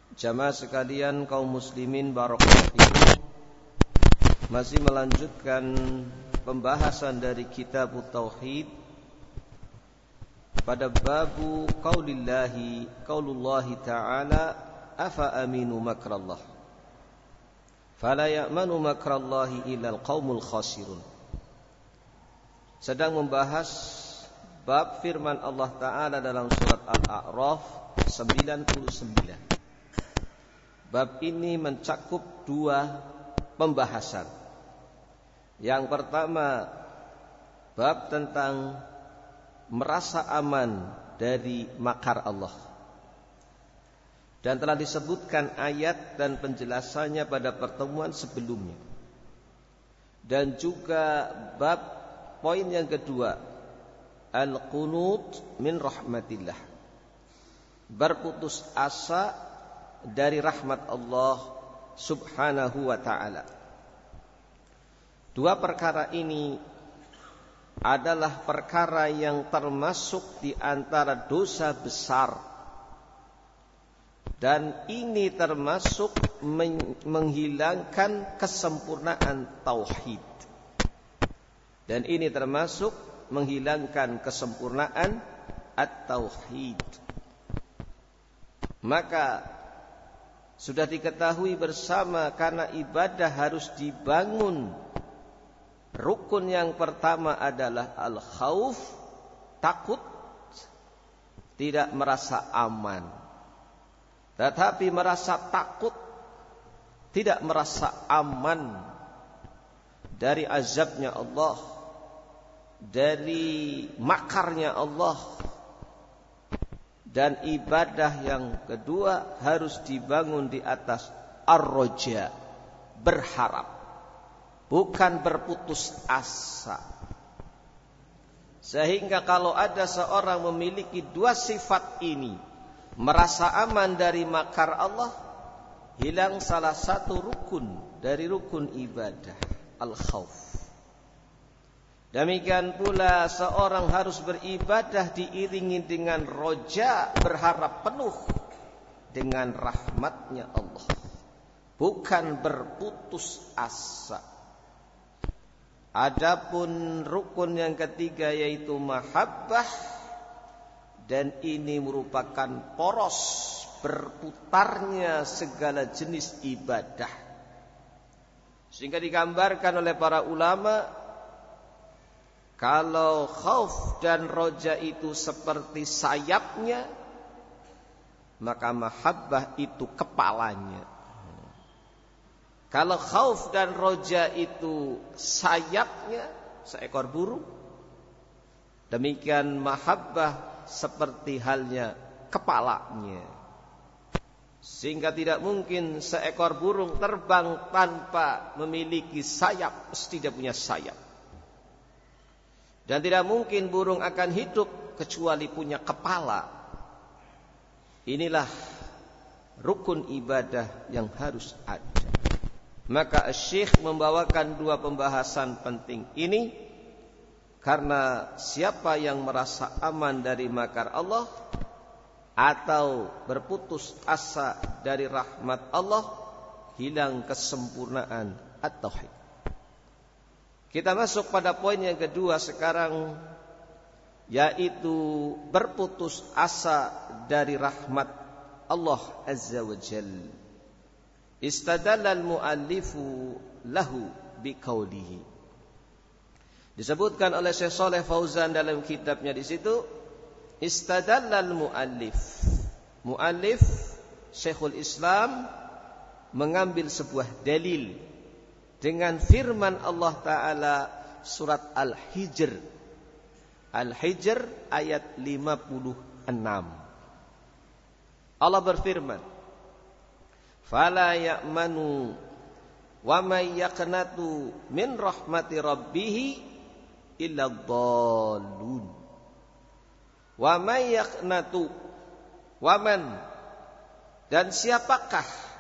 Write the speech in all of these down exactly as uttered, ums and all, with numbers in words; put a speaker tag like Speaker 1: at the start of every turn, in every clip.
Speaker 1: Jamaah sekalian kaum muslimin barakallahu fikum, masih melanjutkan pembahasan dari kitab Tauhid pada babu qaulillahi qaulullahi ta'ala afa aminu makrallah fala ya'manu makrallahi illal qaumul khasirun. Sedang membahas bab firman Allah Ta'ala dalam surat Al-A'raf sembilan puluh sembilan. Bab ini mencakup dua pembahasan. Yang pertama, bab tentang merasa aman dari makar Allah. Dan telah disebutkan ayat dan penjelasannya pada pertemuan sebelumnya. Dan juga bab poin yang kedua, al-qunut min rahmatillah, berputus asa dari rahmat Allah subhanahu wa ta'ala. Dua perkara ini adalah perkara yang termasuk di antara dosa besar, dan ini termasuk menghilangkan kesempurnaan tauhid, dan ini termasuk menghilangkan kesempurnaan at-tauhid. Maka sudah diketahui bersama, karena ibadah harus dibangun. Rukun yang pertama adalah al-khauf, takut, tidak merasa aman. Tetapi merasa takut, tidak merasa aman dari azabnya Allah, dari makarnya Allah. Dan ibadah yang kedua harus dibangun di atas ar-roja, berharap, bukan berputus asa. Sehingga kalau ada seorang memiliki dua sifat ini, merasa aman dari makar Allah, hilang salah satu rukun dari rukun ibadah, al-khauf. Demikian pula seorang harus beribadah diiringi dengan roja, berharap penuh dengan rahmatnya Allah, bukan berputus asa. Adapun rukun yang ketiga yaitu mahabbah, dan ini merupakan poros berputarnya segala jenis ibadah. Sehingga digambarkan oleh para ulama, kalau khauf dan roja itu seperti sayapnya, maka mahabbah itu kepalanya. Kalau khauf dan roja itu sayapnya, seekor burung, demikian mahabbah seperti halnya kepalanya. Sehingga tidak mungkin seekor burung terbang tanpa memiliki sayap, mesti dia punya sayap. Dan tidak mungkin burung akan hidup kecuali punya kepala. Inilah rukun ibadah yang harus ada. Maka Syekh membawakan dua pembahasan penting ini, karena siapa yang merasa aman dari makar Allah atau berputus asa dari rahmat Allah, hilang kesempurnaan at-tauhid. Kita masuk pada poin yang kedua sekarang, yaitu berputus asa dari rahmat Allah Azza wa Jalla. Istadalla al-muallifu lahu biqaulihi. Disebutkan oleh Syekh Shalih Fauzan dalam kitabnya di situ, istadalla al-muallif. Muallif Syekhul Islam mengambil sebuah dalil dengan firman Allah Ta'ala surat Al-Hijr. Al-Hijr ayat lima puluh enam. Allah berfirman, fala ya'manu wa may yaqnatu min rahmati rabbih illa dhallun. Wa may yaqnatu, waman, dan siapakah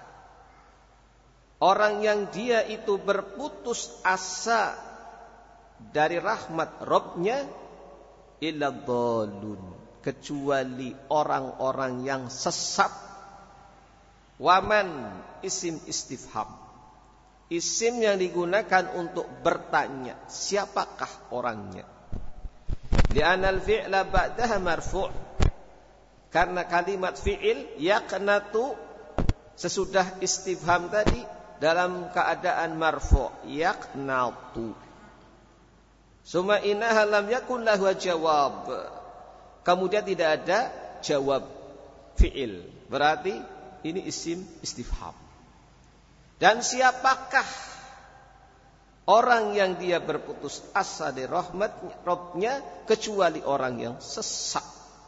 Speaker 1: orang yang dia itu berputus asa dari rahmat Rabbnya, illa dhalun, kecuali orang-orang yang sesat. Waman isim istifham. Isim yang digunakan untuk bertanya, siapakah orangnya? Li'anal fi'la ba'daha marfu'. Karena kalimat fi'il yaqnatu sesudah istifham tadi dalam keadaan marfu', yaqnatu. Summa innaha lam yakun lahu jawab. Kemudian tidak ada jawab fi'il. Berarti ini isim istifham. Dan siapakah orang yang dia berputus asa dari rahmatnya, Rabbnya, kecuali orang yang sesat.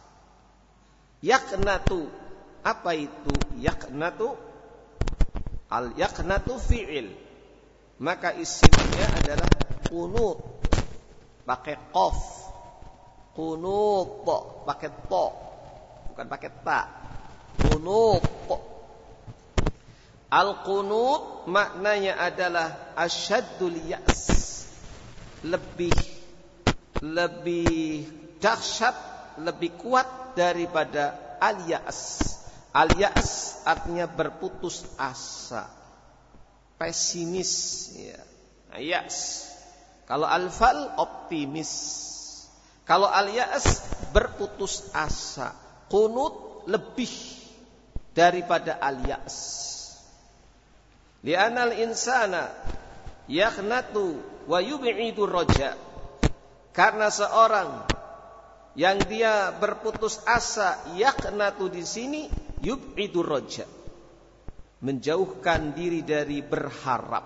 Speaker 1: Yaqnatu, apa itu yaqnatu? Al yaqnatu fi'il. Maka isimnya adalah qunut, pakai qaf. Qunut pakai to, bukan pakai ta. Qunut. Al-qunut maknanya adalah asyaddul ya's, lebih lebih dahsyat, lebih kuat daripada al-ya's. Al-ya's artinya berputus asa, pesimis, ya. Ya's. Kalau al-fal optimis. Kalau al-ya's berputus asa. Qunut lebih daripada al-ya's. Li'anal insana yaqnatu wa yub'idu raja. Karena seorang yang dia berputus asa, yaqnatu di sini yub'idu raja, menjauhkan diri dari berharap.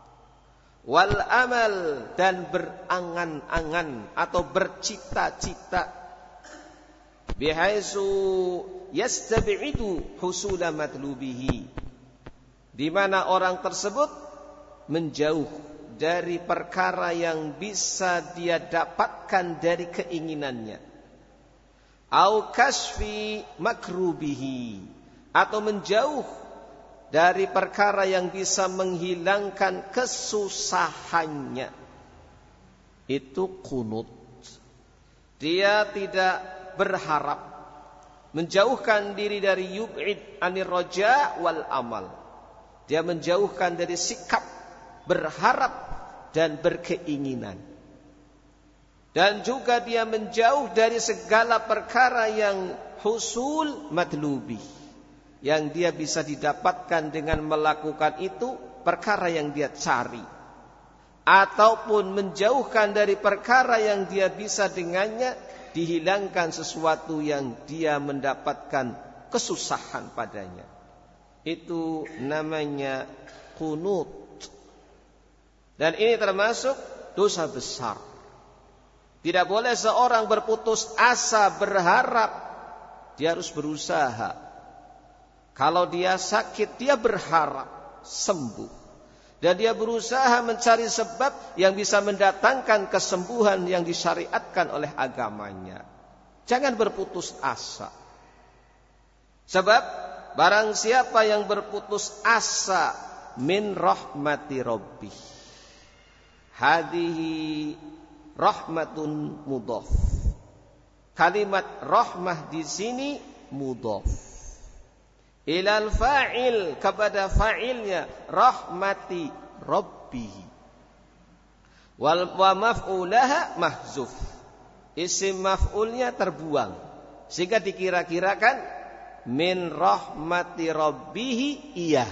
Speaker 1: Wal amal, dan berangan-angan atau bercita-cita. Bihaisu yastab'idu husula matlubihi, di mana orang tersebut menjauh dari perkara yang bisa dia dapatkan dari keinginannya. Au kasfi makrubihi, atau menjauh dari perkara yang bisa menghilangkan kesusahannya. Itu qunut. Dia tidak berharap, menjauhkan diri dari yub'id anir raja wal amal. Dia menjauhkan dari sikap berharap dan berkeinginan. Dan juga dia menjauh dari segala perkara yang husul matlubi, yang dia bisa didapatkan dengan melakukan itu, perkara yang dia cari. Ataupun menjauhkan dari perkara yang dia bisa dengannya dihilangkan sesuatu yang dia mendapatkan kesusahan padanya. Itu namanya qunut. Dan ini termasuk dosa besar. Tidak boleh seorang berputus asa, berharap. Dia harus berusaha. Kalau dia sakit, dia berharap sembuh. Dan dia berusaha mencari sebab yang bisa mendatangkan kesembuhan yang disyariatkan oleh agamanya. Jangan berputus asa. Sebab barang siapa yang berputus asa min rahmati rabbih, hadhihi rahmatun mudhaf. Kalimat rahmah di sini mudhaf ilal fa'il, kepada fa'ilnya, rahmati rabbih. Wal wa maf'ulaha mahzuf, isim maf'ulnya terbuang, sehingga dikira-kirakan min rahmati rabbihi iyah.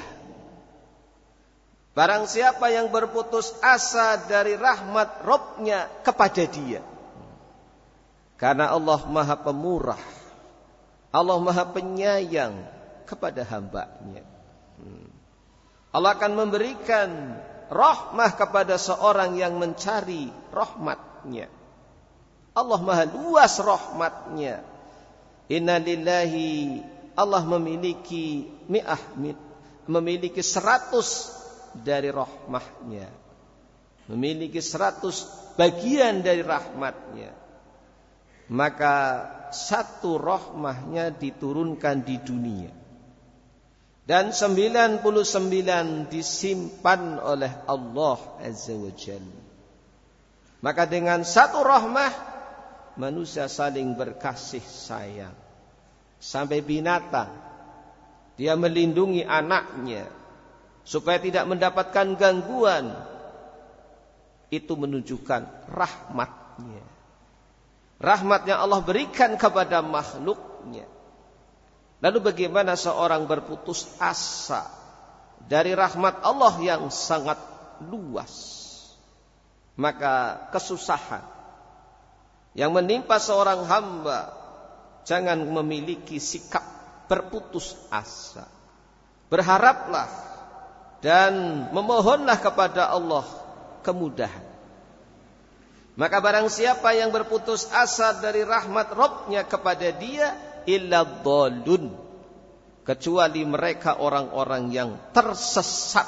Speaker 1: Barang siapa yang berputus asa dari rahmat Rabbnya kepada dia. Karena Allah Maha Pemurah, Allah Maha Penyayang kepada hambanya. Allah akan memberikan rahmah kepada seorang yang mencari rahmatnya. Allah Maha luas rahmatnya. Inna lillahi, Allah memiliki mi'ah, memiliki seratus dari rahmatnya, memiliki seratus bagian dari rahmatnya. Maka satu rahmatnya diturunkan di dunia, dan sembilan puluh sembilan disimpan oleh Allah Azza wa Jalla. Maka dengan satu rahmah manusia saling berkasih sayang. Sampai binatang Dia melindungi anaknya supaya tidak mendapatkan gangguan. Itu menunjukkan rahmatnya. Rahmat yang Allah berikan kepada makhluknya. Lalu bagaimana seorang berputus asa dari rahmat Allah yang sangat luas? Maka kesusahan yang menimpa seorang hamba, jangan memiliki sikap berputus asa. Berharaplah dan memohonlah kepada Allah kemudahan. Maka barang siapa yang berputus asa dari rahmat Rabbnya kepada dia, illa dhalun, kecuali mereka orang-orang yang tersesat.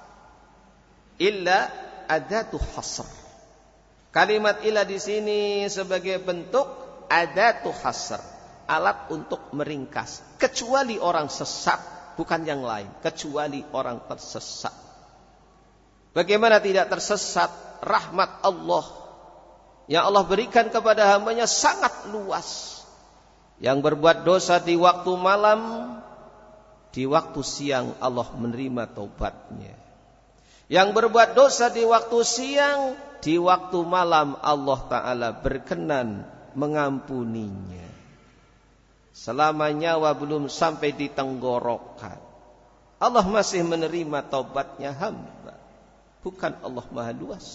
Speaker 1: Illa adatu hasr. Kalimat illa di sini sebagai bentuk adatu hasr, alat untuk meringkas. Kecuali orang sesat, bukan yang lain. Kecuali orang tersesat. Bagaimana tidak tersesat? Rahmat Allah yang Allah berikan kepada hambanya sangat luas. Yang berbuat dosa di waktu malam, di waktu siang Allah menerima taubatnya. Yang berbuat dosa di waktu siang, di waktu malam Allah Ta'ala berkenan mengampuninya. Selama nyawa belum sampai di tenggorokan, Allah masih menerima taubatnya hamba. Bukan Allah Maha Luas.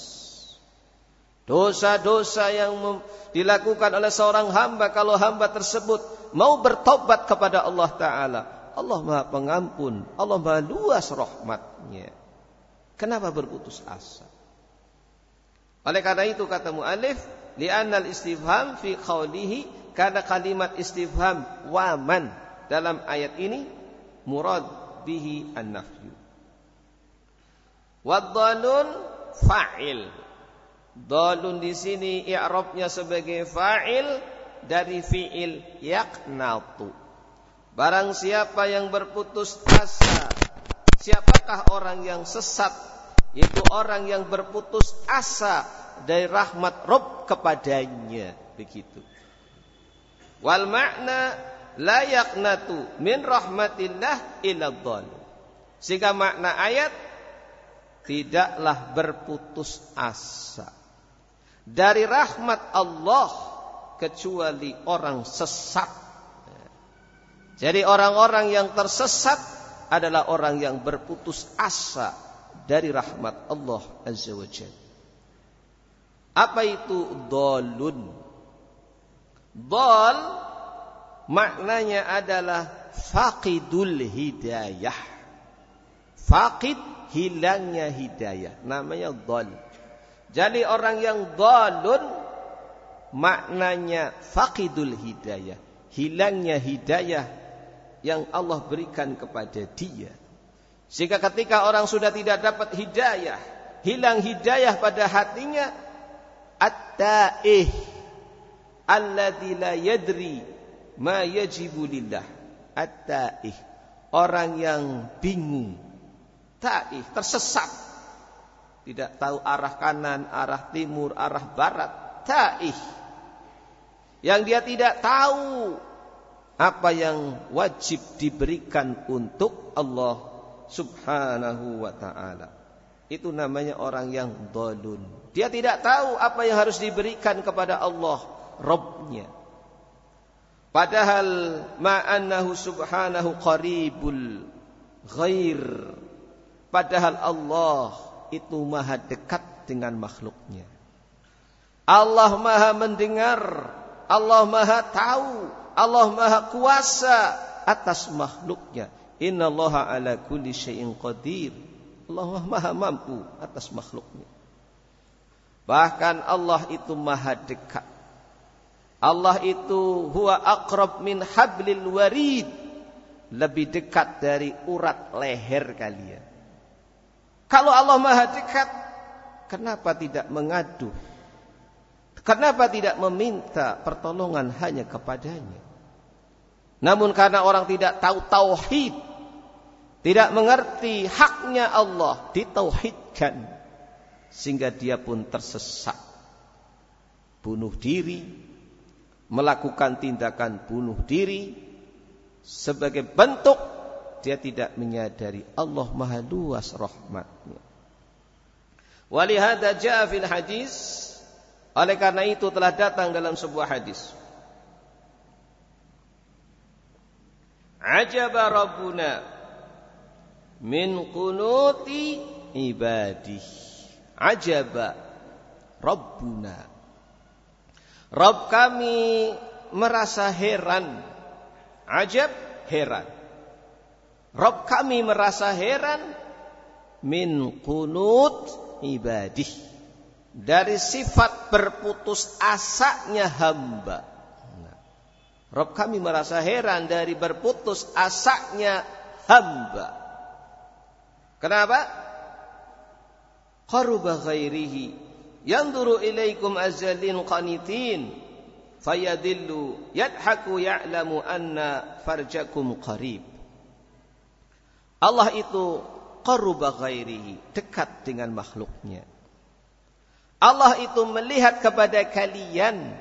Speaker 1: Dosa-dosa yang dilakukan oleh seorang hamba, kalau hamba tersebut mau bertobat kepada Allah Ta'ala, Allah Maha Pengampun, Allah Maha Luas rahmatnya. Kenapa berputus asa? Oleh karena itu kata mu'alif, li'annal istifham fi qawlihi, karena kalimat istifham waman dalam ayat ini murad bihi an-nafyu. Wad-dhalun fa'il. Dhalun di sini i'rabnya sebagai fa'il dari fi'il yaqnatu. Barang siapa yang berputus asa, siapakah orang yang sesat? Yaitu orang yang berputus asa dari rahmat Rabb kepadanya. Begitu. Wal makna la yaqnatu min rahmatillah illa dhal. Sehingga makna ayat, tidaklah berputus asa dari rahmat Allah kecuali orang sesat. Jadi orang-orang yang tersesat adalah orang yang berputus asa dari rahmat Allah Azza wa Jalla. Apa itu dhalun? Dhal maknanya adalah faqidul hidayah. Faqid, hilangnya hidayah, namanya dhal. Jadi orang yang dhalun maknanya faqidul hidayah, hilangnya hidayah yang Allah berikan kepada dia. Sehingga ketika orang sudah tidak dapat hidayah, hilang hidayah pada hatinya, at-ta'ih alladzi la yadri ma yajibu lillah. At-ta'ih, orang yang bingung, ta'ih, tersesat, tidak tahu arah kanan, arah timur, arah barat. Ta'ih, yang dia tidak tahu apa yang wajib diberikan untuk Allah Subhanahu wa ta'ala. Itu namanya orang yang dhalun. Dia tidak tahu apa yang harus diberikan kepada Allah Rabbnya. Padahal ma'annahu subhanahu qaribul ghair. Padahal Allah itu maha dekat dengan makhluknya. Allah maha mendengar, Allah maha tahu, Allah maha kuasa atas makhluknya. Innallaha ala kulli syai'in qadir. Allah maha mampu atas makhluknya. Bahkan Allah itu maha dekat. Allah itu huwa aqrab min hablil warid. Lebih dekat dari urat leher kalian. Kalau Allah maha dekat, kenapa tidak mengadu? Kenapa tidak meminta pertolongan hanya kepadanya? Namun karena orang tidak tahu tauhid, tidak mengerti haknya Allah ditauhidkan, sehingga dia pun tersesat. Bunuh diri, melakukan tindakan bunuh diri sebagai bentuk dia tidak menyadari Allah maha luas rahmatnya. Walihada ja'a fil hadis, oleh karena itu telah datang dalam sebuah hadis, ajaba rabbuna min qunuti ibadih. Ajaba rabbuna, Rabb kami merasa heran. Ajab, heran. Rabb kami merasa heran min qunut ibadih, dari sifat berputus asanya hamba. Nah, Rabb kami merasa heran dari berputus asanya hamba. Kenapa? Qaruba ghairihi yanzuru ilaikum azalin qanitin fayadillu yadhaku ya'lamu anna farjakum qarib. Allah itu qaruba ghairihi, dekat dengan makhluknya. Allah itu melihat kepada kalian.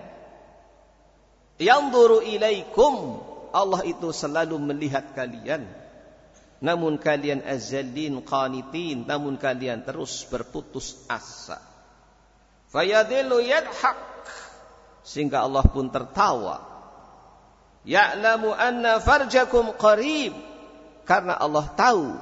Speaker 1: Yanzuru ilaikum, Allah itu selalu melihat kalian. Namun kalian azalin qanitin, namun kalian terus berputus asa. Fayadillu yadhak, sehingga Allah pun tertawa. Ya'lamu anna farjakum qarib, karena Allah tahu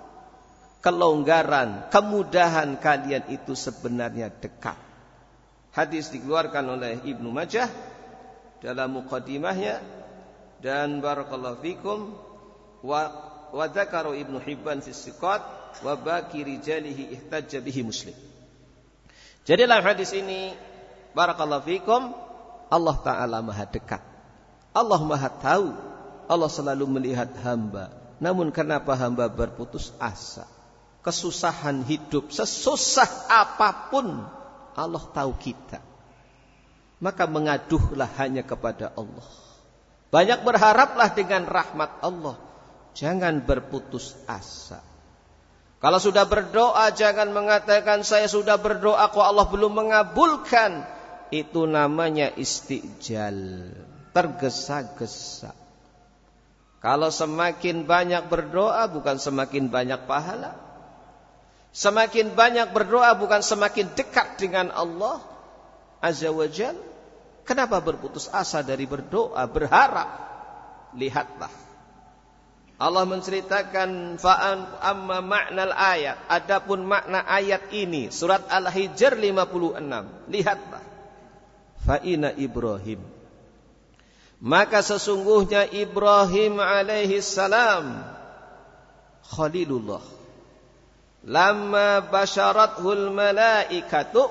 Speaker 1: kelonggaran, kemudahan kalian itu sebenarnya dekat. Hadis dikeluarkan oleh Ibnu Majah dalam muqaddimahnya, dan barakallahu fikum wa wa dzakara Ibnu Hibban fi Siqat wa baqi rijalihi ihtajja bihi Muslim. Jadi dalam hadis ini barakallahu fikum, Allah Ta'ala maha dekat, Allah maha tahu, Allah selalu melihat hamba. Namun kenapa hamba berputus asa, kesusahan hidup, sesusah apapun Allah tahu kita, maka mengaduhlah hanya kepada Allah. Banyak berharaplah dengan rahmat Allah, jangan berputus asa. Kalau sudah berdoa, jangan mengatakan saya sudah berdoa kok Allah belum mengabulkan. Itu namanya istijal, tergesa-gesa. Kalau semakin banyak berdoa bukan semakin banyak pahala. Semakin banyak berdoa bukan semakin dekat dengan Allah Azza wa Jalla. Kenapa berputus asa dari berdoa, berharap? Lihatlah, Allah menceritakan fa'an amma ma'nal ayat. Adapun makna ayat ini, surat Al-Hijr lima puluh enam. Lihatlah, fa'ina Ibrahim, maka sesungguhnya Ibrahim alaihi salam Khalilullah, lamma basyarathul malaikatu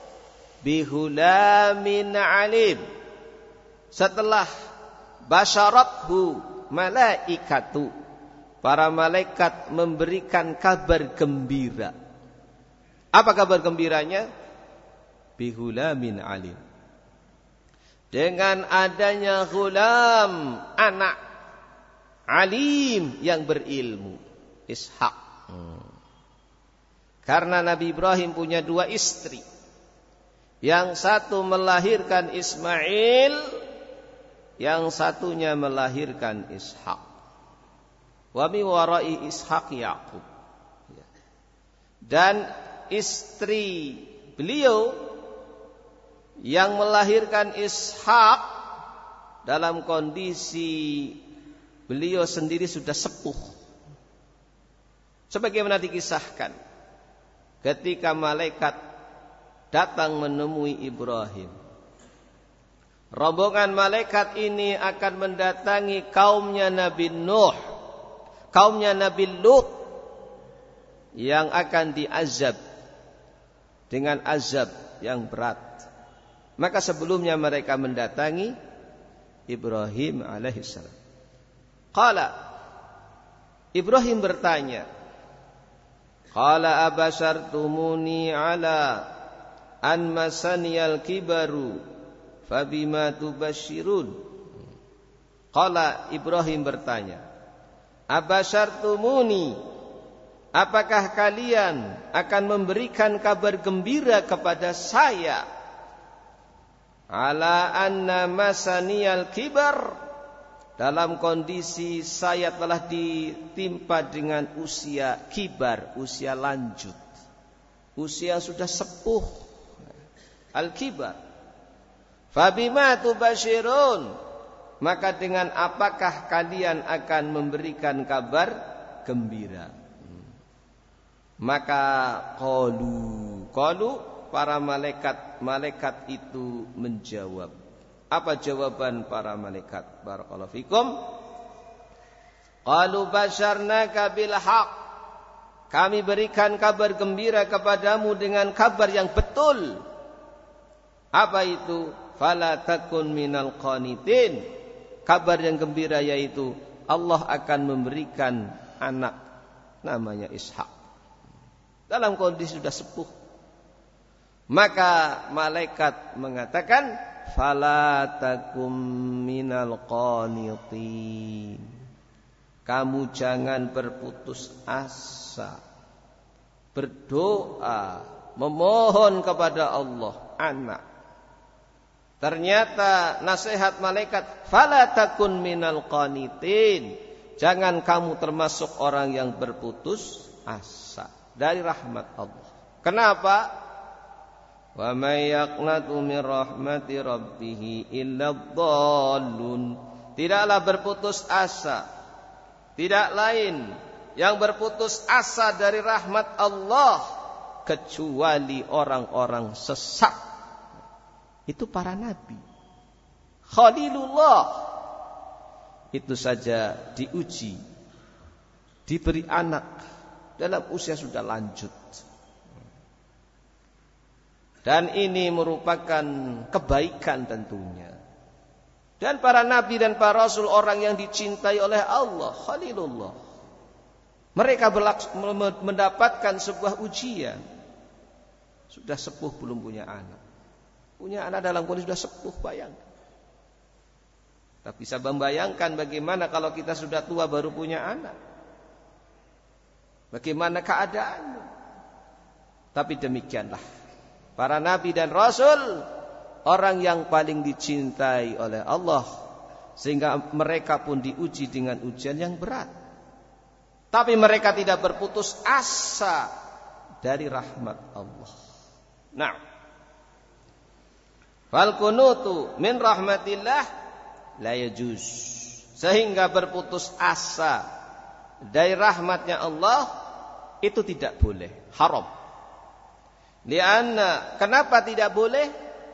Speaker 1: bihulamin alim, setelah basyarathu malaikatu, para malaikat memberikan kabar gembira. Apa kabar gembiranya? Bihulamin alim, dengan adanya ghulam, anak alim yang berilmu, Ishak. Hmm. Karena Nabi Ibrahim punya dua istri, yang satu melahirkan Ismail, yang satunya melahirkan Ishak. Wa mi warai Ishak Yaqub. Dan istri beliau yang melahirkan Ishak dalam kondisi beliau sendiri sudah sepuh. Sebagaimana dikisahkan, ketika malaikat datang menemui Ibrahim, rombongan malaikat ini akan mendatangi kaumnya Nabi Nuh, kaumnya Nabi Lut, yang akan diazab dengan azab yang berat. Maka sebelumnya mereka mendatangi Ibrahim alaihissalam. Qala, Ibrahim bertanya, qala abashartumuni ala an masaniyal kibaru fabima tubashirun. Qala, Ibrahim bertanya, abashartumuni, apakah kalian akan memberikan kabar gembira kepada saya, ala anna masaniyal kibar, dalam kondisi saya telah ditimpa dengan usia kibar, usia lanjut, usia sudah sepuh, al-kibar. Fabima tubashirun, maka dengan apakah kalian akan memberikan kabar gembira? Maka qalu, qalu para malaikat, malaikat itu menjawab. Apa jawaban para malaikat? Barakallahu fikum. Qalu basyarnaka bil haqq. Kami berikan kabar gembira kepadamu dengan kabar yang betul. Apa itu? Fala takun minal qanitin. Kabar yang gembira yaitu Allah akan memberikan anak namanya Ishak. Dalam kondisi sudah sepuh. Maka malaikat mengatakan fala takum minal qanitin. Kamu jangan berputus asa, berdoa, memohon kepada Allah anak. Ternyata nasihat malaikat fala takun minal qanitin. Jangan kamu termasuk orang yang berputus asa dari rahmat Allah. Kenapa? Wa may yaqnatu min rahmati rabbih illa dhallun. Tidaklah berputus asa, tidak lain yang berputus asa dari rahmat Allah kecuali orang-orang sesat. Itu para nabi. Khalilullah itu saja diuji, diberi anak dalam usia sudah lanjut. Dan ini merupakan kebaikan tentunya. Dan para nabi dan para rasul orang yang dicintai oleh Allah, Khalilullah. Mereka mendapatkan sebuah ujian. Sudah sepuh belum punya anak. Punya anak dalam kondisi sudah sepuh, bayangkan. Tak bisa membayangkan bagaimana kalau kita sudah tua baru punya anak. Bagaimana keadaannya. Tapi demikianlah. Para nabi dan rasul orang yang paling dicintai oleh Allah, sehingga mereka pun diuji dengan ujian yang berat. Tapi mereka tidak berputus asa dari rahmat Allah. Nah, fal kunutu min rahmatillah la yajuz. Sehingga berputus asa dari rahmatnya Allah itu tidak boleh, haram. Lianna, kenapa tidak boleh?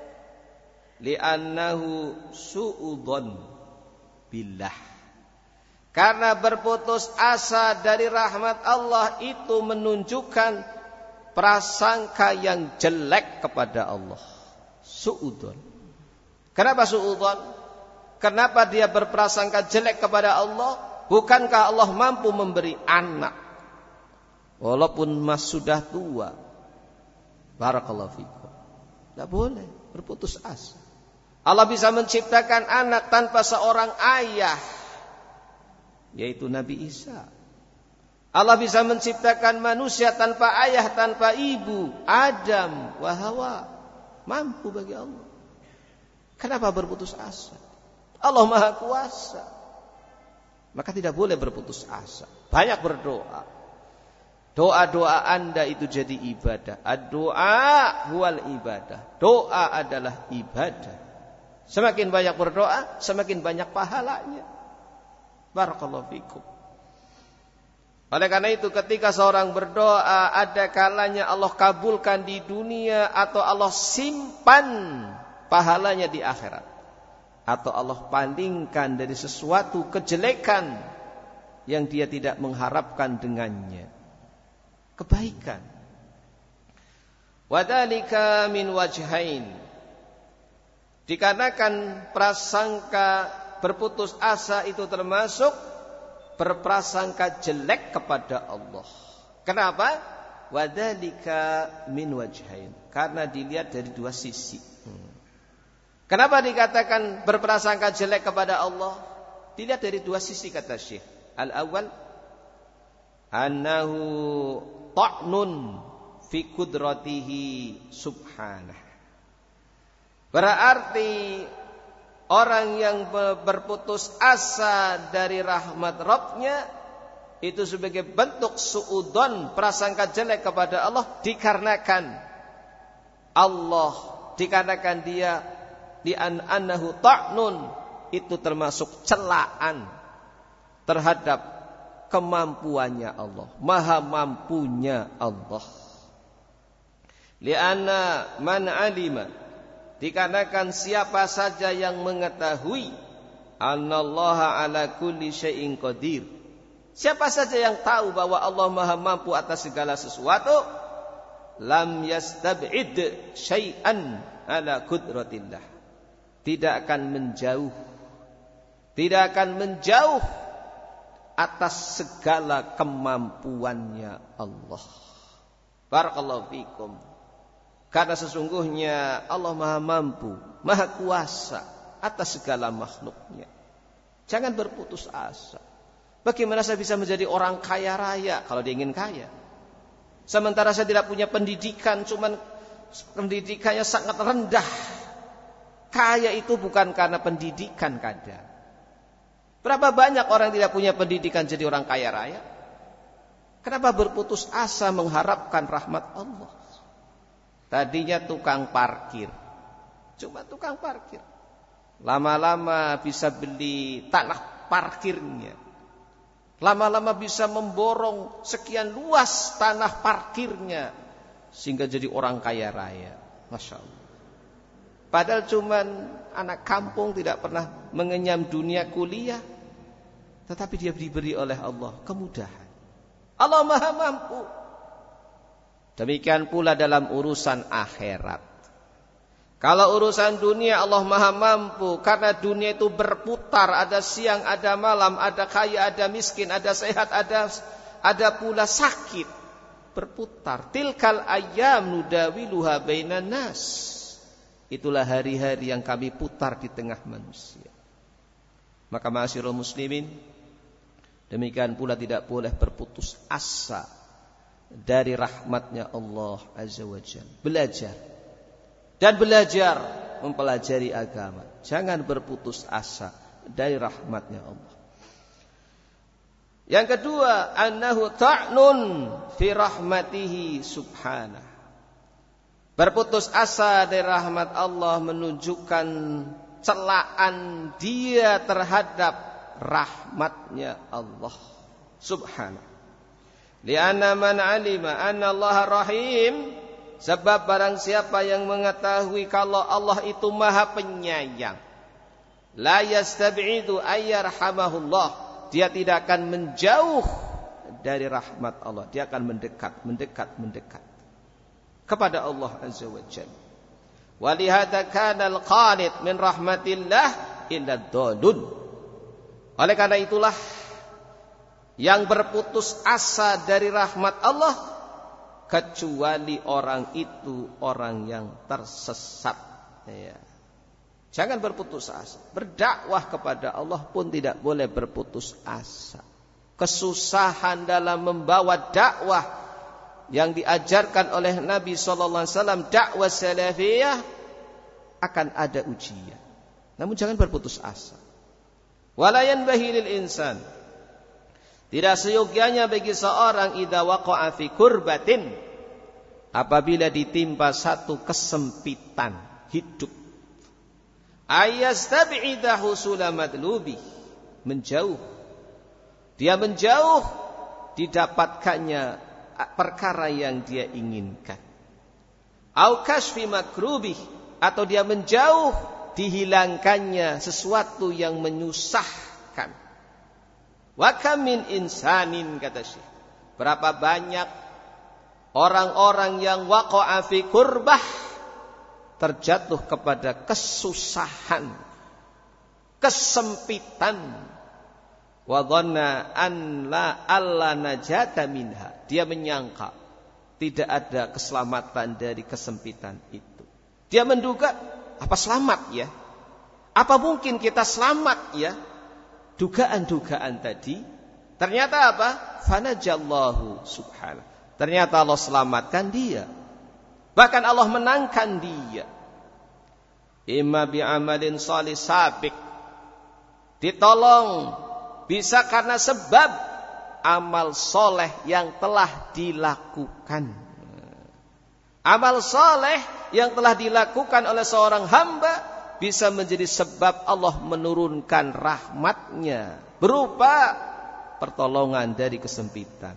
Speaker 1: Li'annahu su'udhan billah. Karena berputus asa dari rahmat Allah itu menunjukkan prasangka yang jelek kepada Allah. Su'udhan. Kenapa su'udhan? Kenapa dia berprasangka jelek kepada Allah? Bukankah Allah mampu memberi anak walaupun mas sudah tua? Barakallahu fikum. Tidak boleh berputus asa. Allah bisa menciptakan anak tanpa seorang ayah, yaitu Nabi Isa. Allah bisa menciptakan manusia tanpa ayah, tanpa ibu, Adam wa Hawa. Mampu bagi Allah. Kenapa berputus asa? Allah Maha Kuasa. Maka tidak boleh berputus asa. Banyak berdoa. Doa-doa Anda itu jadi ibadah. Ad-doa huwal ibadah. Doa adalah ibadah. Semakin banyak berdoa, semakin banyak pahalanya. Barakallahu fikum. Oleh karena itu ketika seorang berdoa, ada kalanya Allah kabulkan di dunia atau Allah simpan pahalanya di akhirat. Atau Allah palingkan dari sesuatu kejelekan yang dia tidak mengharapkan dengannya. Kebaikan. Wadhalika min wajhain. Dikarenakan prasangka berputus asa itu termasuk berprasangka jelek kepada Allah. Kenapa? Wadhalika min wajhain. Karena dilihat dari dua sisi. Hmm. Kenapa dikatakan berprasangka jelek kepada Allah? Dilihat dari dua sisi kata Syekh. Al-awwal annahu ta'nun fi qudratihi subhanah. Berarti orang yang berputus asa dari rahmat Rabbnya itu sebagai bentuk suudzon, prasangka jelek kepada Allah, dikarenakan Allah, dikarenakan dia di annahu ta'nun, itu termasuk celaan terhadap kemampuannya Allah, maha mampunya Allah. Lianna man alima, dikarenakan siapa saja yang mengetahui annallaha ala kulli syai'in qadir, siapa saja yang tahu bahwa Allah maha mampu atas segala sesuatu, lam yastab'id syai'an ala qudratillah, tidak akan menjauh, tidak akan menjauh atas segala kemampuannya Allah. Barakallahu fikum. Karena sesungguhnya Allah maha mampu, maha kuasa atas segala makhluknya. Jangan berputus asa. Bagaimana saya bisa menjadi orang kaya raya kalau dia ingin kaya? Sementara saya tidak punya pendidikan, cuman pendidikannya sangat rendah. Kaya itu bukan karena pendidikan kadang. Berapa banyak orang tidak punya pendidikan jadi orang kaya raya? Kenapa berputus asa mengharapkan rahmat Allah? Tadinya tukang parkir, cuma tukang parkir. Lama-lama bisa beli tanah parkirnya. Lama-lama bisa memborong sekian luas tanah parkirnya, sehingga jadi orang kaya raya. Masya Allah. Padahal cuman anak kampung, tidak pernah mengenyam dunia kuliah, tetapi dia diberi oleh Allah kemudahan. Allah maha mampu. Demikian pula dalam urusan akhirat. Kalau urusan dunia Allah maha mampu, karena dunia itu berputar, ada siang, ada malam, ada kaya, ada miskin, ada sehat, ada ada pula sakit, berputar. Tilkal ayyam nudawiluha bainan nas. Itulah hari-hari yang kami putar di tengah manusia. Maka ma'asyiral muslimin, demikian pula tidak boleh berputus asa dari rahmatnya Allah Azza wa Jalla. Belajar dan belajar mempelajari agama. Jangan berputus asa dari rahmatnya Allah. Yang kedua, annahu ta'nun fi rahmatihi subhanahu. Berputus asa dari rahmat Allah menunjukkan celaan dia terhadap rahmatnya Allah subhanahu. Lianna man alima anna Allah rahim, sebab barang siapa yang mengetahui kalau Allah itu maha penyayang, la yastab'idu ayyarhamahullah, dia tidak akan menjauh dari rahmat Allah, dia akan mendekat, mendekat, mendekat kepada Allah Azza wa Jalla. Walihada kana al-qanit min rahmatillah illa dhalun. Oleh karena itulah yang berputus asa dari rahmat Allah, kecuali orang itu orang yang tersesat. Ya. Jangan berputus asa. Berdakwah kepada Allah pun tidak boleh berputus asa. Kesusahan dalam membawa dakwah yang diajarkan oleh Nabi sallallahu alaihi wasallam, dakwah salafiyah, akan ada ujian. Namun jangan berputus asa. Wala yanbahi lil insan, tidak seyogyanya bagi seorang idza waqa'a fi kurbatin, apabila ditimpa satu kesempitan hidup, ayastab'ida husula madlubi, menjauh, dia menjauh didapatkannya perkara yang dia inginkan, au kashfi makrubi, atau dia menjauh dihilangkannya sesuatu yang menyusahkan. Wa kam min insanin, kata Syekh, berapa banyak orang-orang yang waqa'a fi kurbah, terjatuh kepada kesusahan, kesempitan, wa dhanna an la alla najata minha, dia menyangka tidak ada keselamatan dari kesempitan itu. Dia menduga, apa selamat ya? Apa mungkin kita selamat ya? Dugaan-dugaan tadi ternyata apa? Fanajallahu subhanahu. Ternyata Allah selamatkan dia. Bahkan Allah menangkan dia. Imma bi'amalin shalih sabiq, ditolong bisa karena sebab amal soleh yang telah dilakukan. Amal soleh yang telah dilakukan oleh seorang hamba bisa menjadi sebab Allah menurunkan rahmatnya berupa pertolongan dari kesempitan.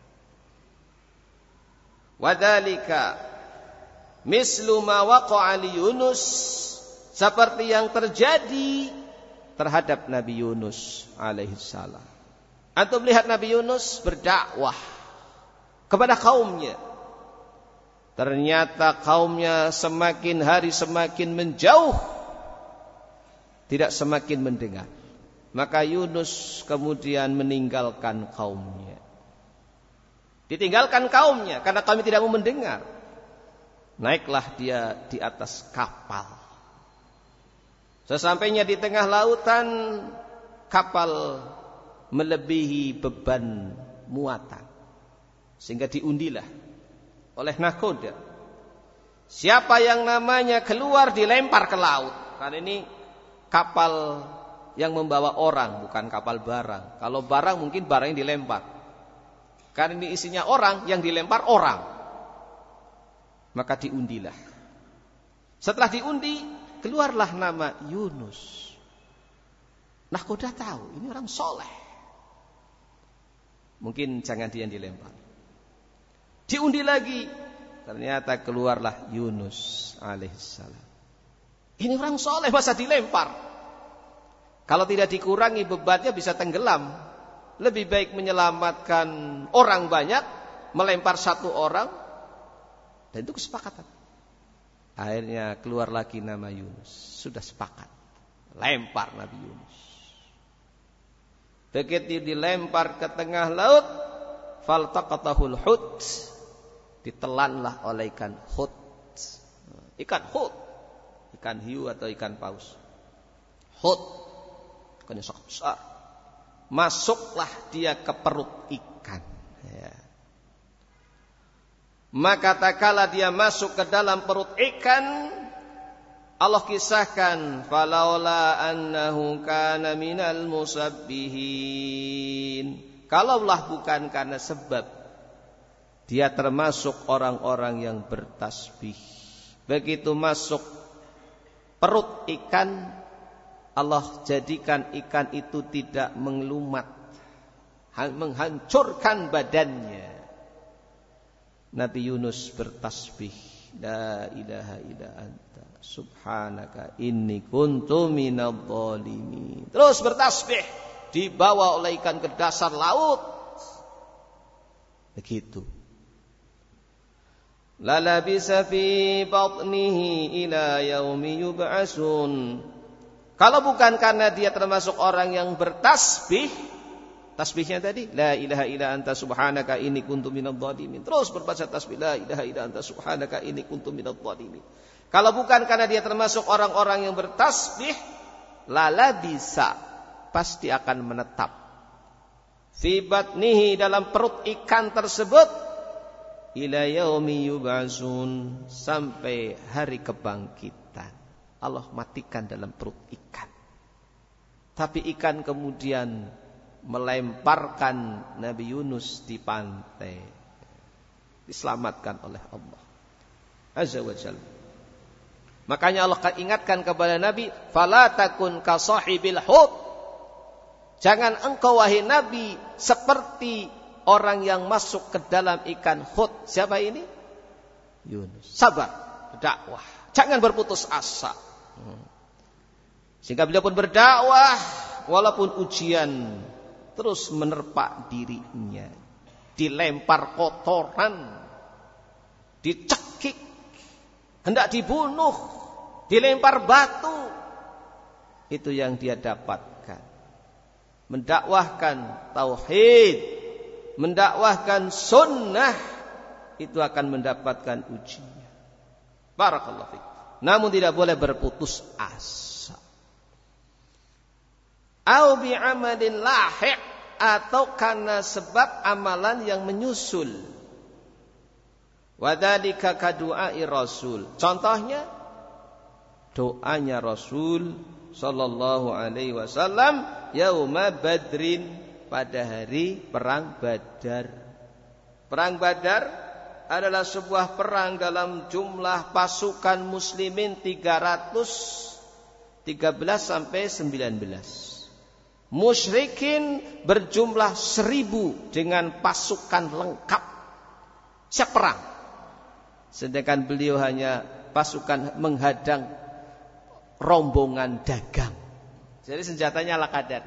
Speaker 1: Wadzalika mislu ma waqa'a li Yunus, seperti yang terjadi terhadap Nabi Yunus alaihissalam. Antum melihat Nabi Yunus berdakwah kepada kaumnya. Ternyata kaumnya semakin hari semakin menjauh, tidak semakin mendengar. Maka Yunus kemudian meninggalkan kaumnya. Ditinggalkan kaumnya karena kami tidak mau mendengar. Naiklah dia di atas kapal. Sesampainya di tengah lautan, kapal melebihi beban muatan, sehingga diundilah oleh nahkoda. Siapa yang namanya keluar dilempar ke laut. Karena ini kapal yang membawa orang, bukan kapal barang. Kalau barang mungkin barang yang dilempar. Karena ini isinya orang, yang dilempar orang. Maka diundilah. Setelah diundi, keluarlah nama Yunus. Nahkoda tahu, ini orang soleh. Mungkin jangan dia yang dilempar. Diundi lagi, ternyata keluarlah Yunus alaihissalam. Ini orang soleh, masa dilempar? Kalau tidak dikurangi bebannya bisa tenggelam. Lebih baik menyelamatkan orang banyak, melempar satu orang, dan itu kesepakatan. Akhirnya keluar lagi nama Yunus. Sudah sepakat, lempar Nabi Yunus. Begitu dilempar ke tengah laut, faltaqatahul hut, ditelanlah oleh ikan hut. Ikan hut, ikan hiu atau ikan paus. Hut, ikan yang sangat besar. Masuklah dia ke perut ikan. Ya. Maka tak kala dia masuk ke dalam perut ikan, Allah kisahkan, falaula annahu kana minal musabbihin. Kalaulah bukan karena sebab dia termasuk orang-orang yang bertasbih. Begitu masuk perut ikan, Allah jadikan ikan itu tidak mengelumat, menghancurkan badannya. Nabi Yunus bertasbih, la ilaha illa anta subhanaka inni kuntu minadh dhalimin. Terus bertasbih, dibawa oleh ikan ke dasar laut. Begitu. La labisa fi batnihi ila yaumi yub'atsun. Kalau bukan karena dia termasuk orang yang bertasbih, tasbihnya tadi, la ilaha illa anta subhanaka inni kuntu minadh dhalimin. Terus berbaca tasbih, la ilaha illa anta subhanaka inni kuntu minadh dhalimin. Kalau bukan karena dia termasuk orang-orang yang bertasbih, lala bisa, pasti akan menetap. Fi batnihi, dalam perut ikan tersebut, ila yaumi yub'atsun, sampai hari kebangkitan. Allah matikan dalam perut ikan. Tapi ikan kemudian melemparkan Nabi Yunus di pantai. Diselamatkan oleh Allah Azza wa Jalla. Makanya Allah ingatkan kepada Nabi, fala takun ka sahibil hut. Jangan engkau wahai Nabi seperti orang yang masuk ke dalam ikan hut. Siapa ini? Yunus. Sabar, berdakwah. Jangan berputus asa. Sehingga beliau pun berdakwah walaupun ujian terus menerpa dirinya, dilempar kotoran, dicekik, hendak dibunuh, dilempar batu. Itu yang dia dapatkan. Mendakwahkan tauhid, mendakwahkan sunnah, itu akan mendapatkan ujian. Barakallahu fiik. Namun tidak boleh berputus asa. Au bi'amalin lahiq, atau karena sebab amalan yang menyusul. Wa dzalika kadu'ai rasul. Contohnya doanya Rasul sallallahu alaihi wasallam yauma badrin, pada hari perang Badar. Perang Badar adalah sebuah perang dalam jumlah pasukan muslimin tiga ratus tiga belas sampai sembilan belas. Musyrikin berjumlah seribu dengan pasukan lengkap siap perang. Sedangkan beliau hanya pasukan menghadang rombongan dagang. Jadi senjatanya ala kadar.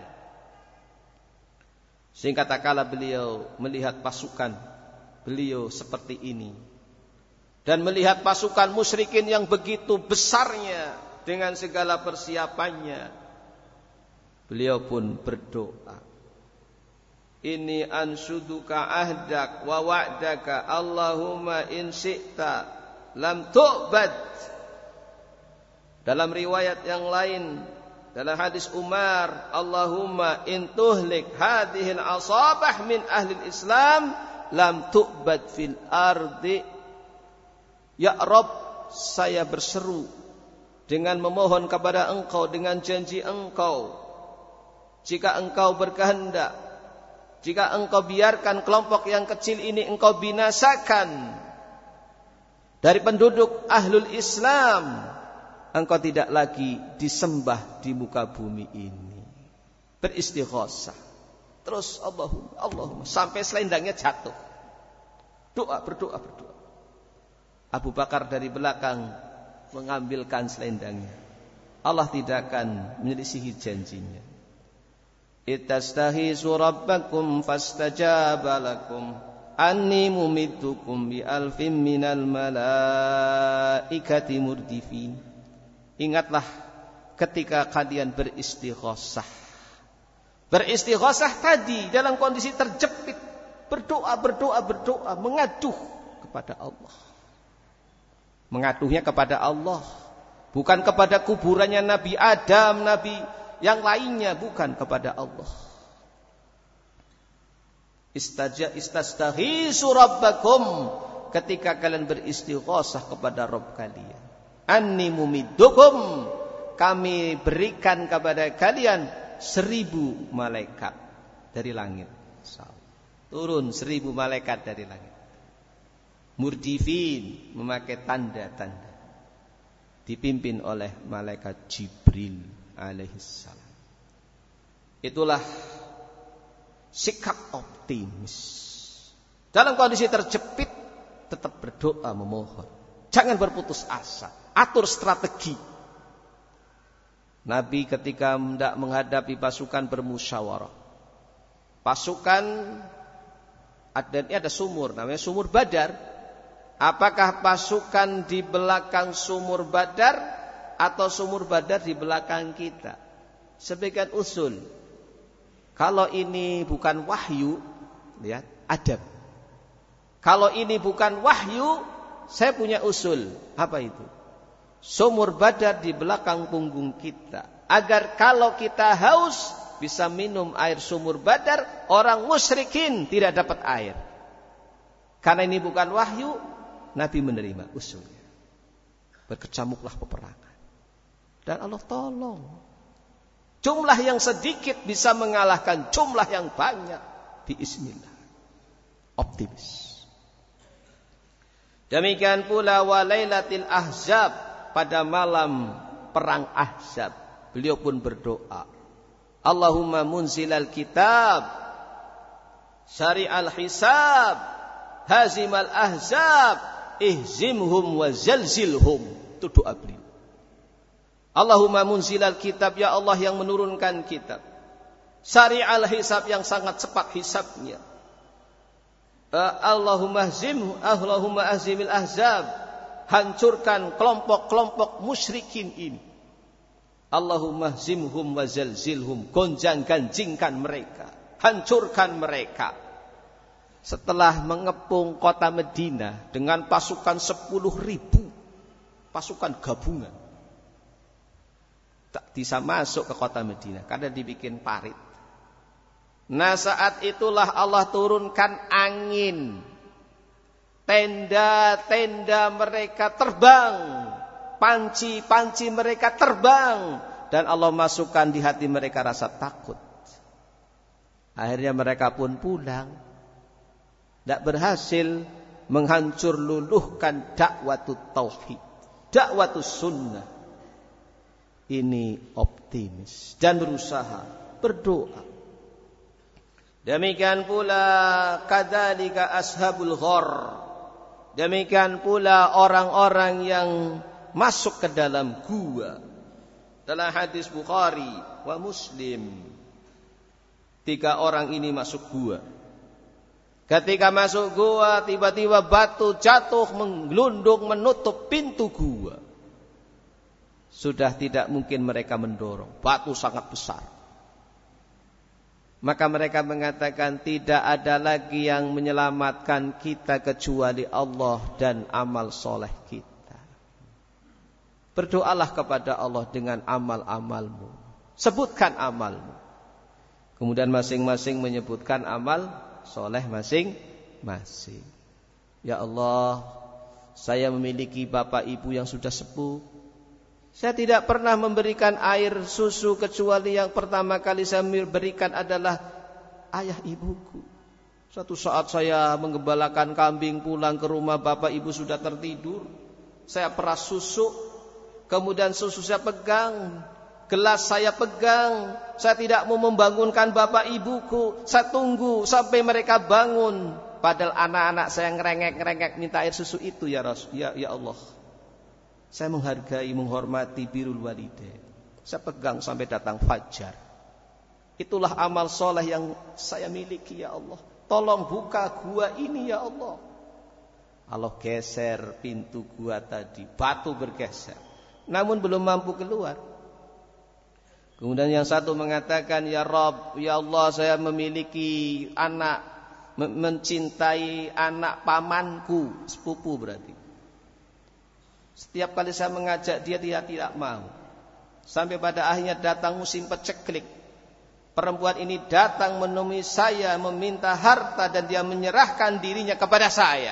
Speaker 1: Sehingga tak kala beliau melihat pasukan beliau seperti ini dan melihat pasukan musyrikin yang begitu besarnya dengan segala persiapannya, beliau pun berdoa, inni anshuduka ahdak wa wa'daka Allahumma in syi'ta lam tu'bad. Dalam riwayat yang lain, dalam hadis Umar, Allahumma in tuhlik hadhil asabah min ahli Islam lam tu'bad fil ardi. Ya Rabb, saya berseru dengan memohon kepada engkau dengan janji engkau, jika engkau berkehendak, jika engkau biarkan kelompok yang kecil ini engkau binasakan dari penduduk ahlul Islam, engkau tidak lagi disembah di muka bumi ini. Beristighosah. Terus Allahumma, Allahumma, sampai selendangnya jatuh. Doa, berdoa, berdoa. Abu Bakar dari belakang mengambilkan selendangnya. Allah tidak akan menyelisihi janjinya. Itastahisu rabbakum fastajaba lakum anni mumiddukum bi alfin minal malaikati murdifin. Ingatlah ketika kalian beristighosah. Beristighosah tadi dalam kondisi terjepit, berdoa, berdoa, berdoa, mengaduh kepada Allah. Mengaduhnya kepada Allah, bukan kepada kuburannya Nabi Adam, Nabi yang lainnya, bukan, kepada Allah. Istaja istastaghisu rabbakum, ketika kalian beristighosah kepada Rabb kalian. Anni mumiddukum, kami berikan kepada kalian seribu malaikat dari langit. Turun seribu malaikat dari langit. Murdifin, memakai tanda-tanda. Dipimpin oleh malaikat Jibril alaihissalam. Itulah sikap optimis. Dalam kondisi terjepit, tetap berdoa memohon. Jangan berputus asa. Atur strategi. Nabi ketika hendak menghadapi pasukan bermusyawarah. Pasukan, dan ini ada sumur, namanya sumur Badar. Apakah pasukan di belakang sumur Badar atau sumur Badar di belakang kita? Sebagian usul, kalau ini bukan wahyu, lihat, adab. Kalau ini bukan wahyu, saya punya usul. Apa itu? Sumur Badar di belakang punggung kita, agar kalau kita haus bisa minum air sumur Badar, orang musyrikin tidak dapat air. Karena ini bukan wahyu, Nabi menerima usulnya. Berkecamuklah peperangan, dan Allah tolong. Jumlah yang sedikit bisa mengalahkan jumlah yang banyak. Bismillah. Optimis. Demikian pula wa lailatil ahzab, pada malam perang Ahzab, beliau pun berdoa, Allahumma munzilal kitab, syari'al hisab, hazimal ahzab, ihzimhum wa zalzilhum. Itu doa beliau. Allahumma munzilal kitab, ya Allah yang menurunkan kitab, syari'al hisab, yang sangat cepat hisabnya, Allahumma ahzimhu, Allahumma ahzimil ahzab, hancurkan kelompok-kelompok musyrikin ini. Allahumma zimhum wa zalzilhum, gonjang-ganjingkan mereka, hancurkan mereka. Setelah mengepung kota Madinah dengan pasukan sepuluh ribu, pasukan gabungan, tak bisa masuk ke kota Madinah karena dibikin parit. Nah, saat itulah Allah turunkan angin. Tenda-tenda mereka terbang panci-panci mereka terbang dan Allah masukkan di hati mereka rasa takut. Akhirnya mereka pun pulang. Tidak berhasil menghancur luluhkan dakwatut tauhid, dakwatut sunnah. Ini optimis dan berusaha, berdoa. Demikian pula kadzalika ashabul ghar. Demikian pula orang-orang yang masuk ke dalam gua. Dalam hadis Bukhari wa Muslim, tiga orang ini masuk gua. Ketika masuk gua, tiba-tiba batu jatuh menggelundung menutup pintu gua. Sudah tidak mungkin mereka mendorong, batu sangat besar. Maka mereka mengatakan tidak ada lagi yang menyelamatkan kita kecuali Allah dan amal soleh kita. Berdoalah kepada Allah dengan amal-amalmu. Sebutkan amalmu. Kemudian masing-masing menyebutkan amal soleh masing-masing. Ya Allah, saya memiliki bapak ibu yang sudah sepuh. Saya tidak pernah memberikan air susu kecuali yang pertama kali saya berikan adalah ayah ibuku. Suatu saat saya menggembalakan kambing pulang ke rumah, bapak ibu sudah tertidur. Saya peras susu, kemudian susu saya pegang, gelas saya pegang. Saya tidak mau membangunkan bapak ibuku. Saya tunggu sampai mereka bangun. Padahal anak-anak saya ngerengek-ngerengek minta air susu itu ya Rasul, ya, ya Allah. Saya menghargai, menghormati birrul walidain. Saya pegang sampai datang fajar. Itulah amal soleh yang saya miliki ya Allah. Tolong buka gua ini ya Allah. Allah geser pintu gua tadi, batu bergeser. Namun belum mampu keluar. Kemudian yang satu mengatakan, ya Rabb, ya Allah, saya memiliki anak, mencintai anak pamanku, sepupu berarti. Setiap kali saya mengajak dia, dia tidak mau. Sampai pada akhirnya datang musim peceklik. Perempuan ini datang menemui saya, meminta harta dan dia menyerahkan dirinya kepada saya.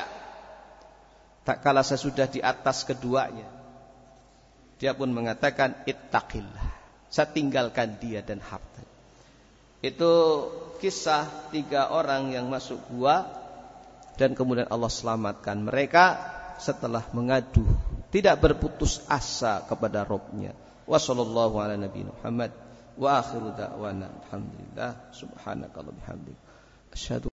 Speaker 1: Tak kala saya sudah di atas keduanya, dia pun mengatakan, ittaqillah. Saya tinggalkan dia dan harta. Itu kisah tiga orang yang masuk gua dan kemudian Allah selamatkan mereka setelah mengadu, tidak berputus asa kepada Rabb-nya. Wa sallallahu ala nabiyina Muhammad wa akhiru da'wana alhamdulillah subhanakallah bihamdik asyhadu